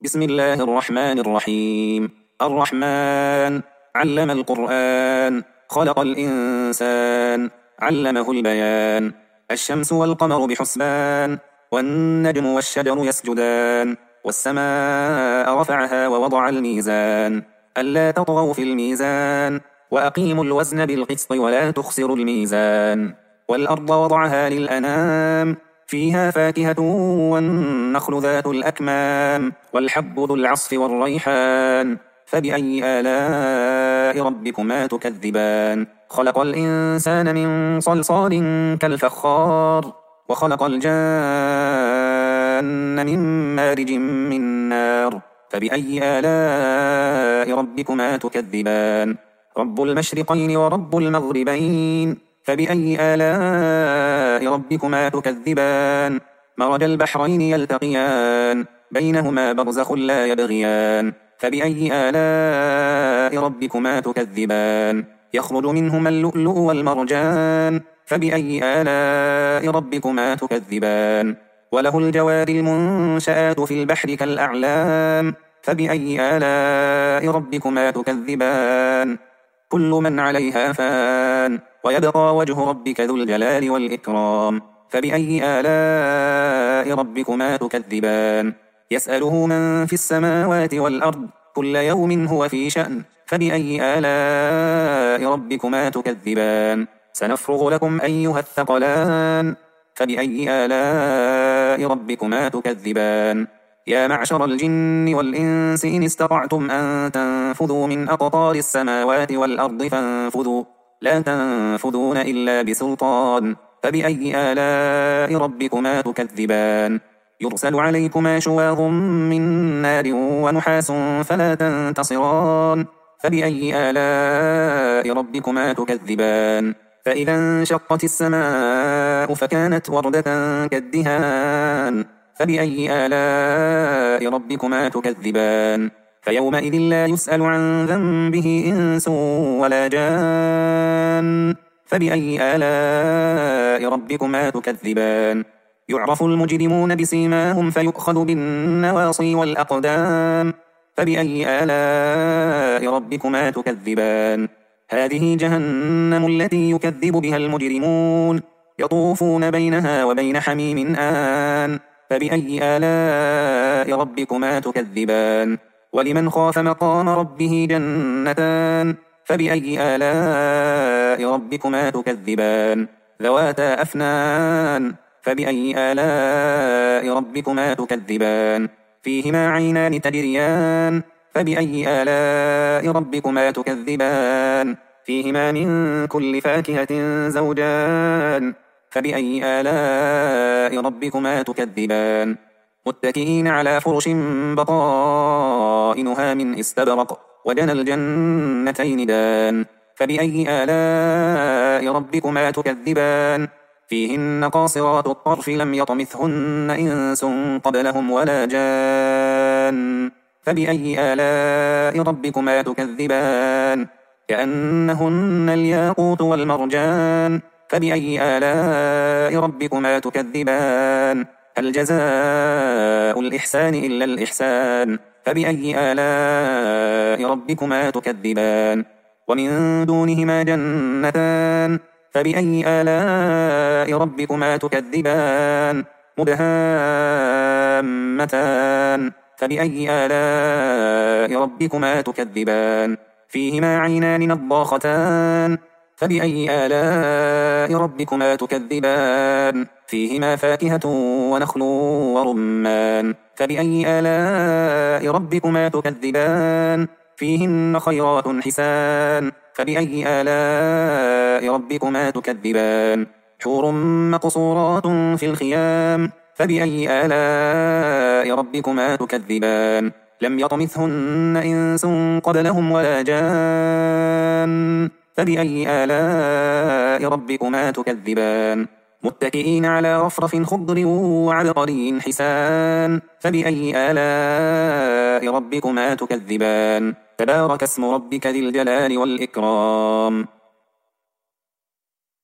بسم الله الرحمن الرحيم. الرحمن علم القرآن، خلق الإنسان، علمه البيان. الشمس والقمر بحسبان، والنجم والشجر يسجدان، والسماء رفعها ووضع الميزان ألا تطغوا في الميزان، وأقيموا الوزن بالقسط ولا تخسروا الميزان. والأرض وضعها للأنام، فيها فاكهة والنخل ذات الأكمام، والحب ذو العصف والريحان. فبأي آلاء ربكما تكذبان؟ خلق الإنسان من صلصال كالفخار، وخلق الجان من مارج من نار. فبأي آلاء ربكما تكذبان؟ رب المشرقين ورب المغربين، فبأي آلاء ربكما تكذبان؟ مرج البحرين يلتقيان، بينهما برزخ لا يبغيان. فبأي آلاء ربكما تكذبان؟ يخرج منهما اللؤلؤ والمرجان، فبأي آلاء ربكما تكذبان؟ وله الجوار المنشآت في البحر كالأعلام، فبأي آلاء ربكما تكذبان؟ كل من عليها فان، ويبقى وجه ربك ذو الجلال والإكرام. فبأي آلاء ربكما تكذبان؟ يسأله من في السماوات والأرض، كل يوم هو في شأن. فبأي آلاء ربكما تكذبان؟ سنفرغ لكم أيها الثقلان. فبأي آلاء ربكما تكذبان؟ يا معشر الجن والإنس إن استطعتم أن تنفذوا من أقطار السماوات والأرض فانفذوا، لا تنفذون إلا بسلطان. فبأي آلاء ربكما تكذبان؟ يرسل عليكما شواظ من نار ونحاس فلا تنتصران. فبأي آلاء ربكما تكذبان؟ فإذا انشقت السماء فكانت وردة كالدهان. فبأي آلاء ربكما تكذبان؟ فيومئذ لا يسأل عن ذنبه إنس ولا جان. فبأي آلاء ربكما تكذبان؟ يعرف المجرمون بسيماهم فيؤخذ بالنواصي والأقدام. فبأي آلاء ربكما تكذبان؟ هذه جهنم التي يكذب بها المجرمون، يطوفون بينها وبين حميم آن. فبأي آلاء ربكما تكذبان؟ ولمن خاف مقام ربه جنتان. فبأي آلاء ربكما تكذبان؟ ذواتا أفنان. فبأي آلاء ربكما تكذبان؟ فيهما عينان تجريان. فبأي آلاء ربكما تكذبان؟ فيهما من كل فاكهة زوجان. فبأي آلاء ربكما تكذبان؟ متكئين على فرش بطائنها من استبرق، وجنى الجنتين دان. فبأي آلاء ربكما تكذبان؟ فيهن قاصرات الطرف لم يطمثهن إنس قبلهم ولا جان. فبأي آلاء ربكما تكذبان؟ كأنهن الياقوت والمرجان. فبأي آلاء ربكما تكذبان؟ هل جزاء الإحسان إلا الإحسان؟ فبأي آلاء ربكما تكذبان؟ ومن دونهما جنتان. فبأي آلاء ربكما تكذبان؟ مدهامتان. فبأي آلاء ربكما تكذبان؟ فيهما عينان نضاختان. فبأي آلاء ربكما تكذبان؟ فيهما فاكهة ونخل ورمان. فبأي آلاء ربكما تكذبان؟ فيهن خيرات حسان. فبأي آلاء ربكما تكذبان؟ حور مقصورات في الخيام. فبأي آلاء ربكما تكذبان؟ لم يطمثهن إنس قبلهم ولا جان. فبأي آلاء ربكما تكذبان؟ متكئين على رفرف خضر وعبقري حسان. فبأي آلاء ربكما تكذبان؟ تبارك اسم ربك ذي الجلال والإكرام.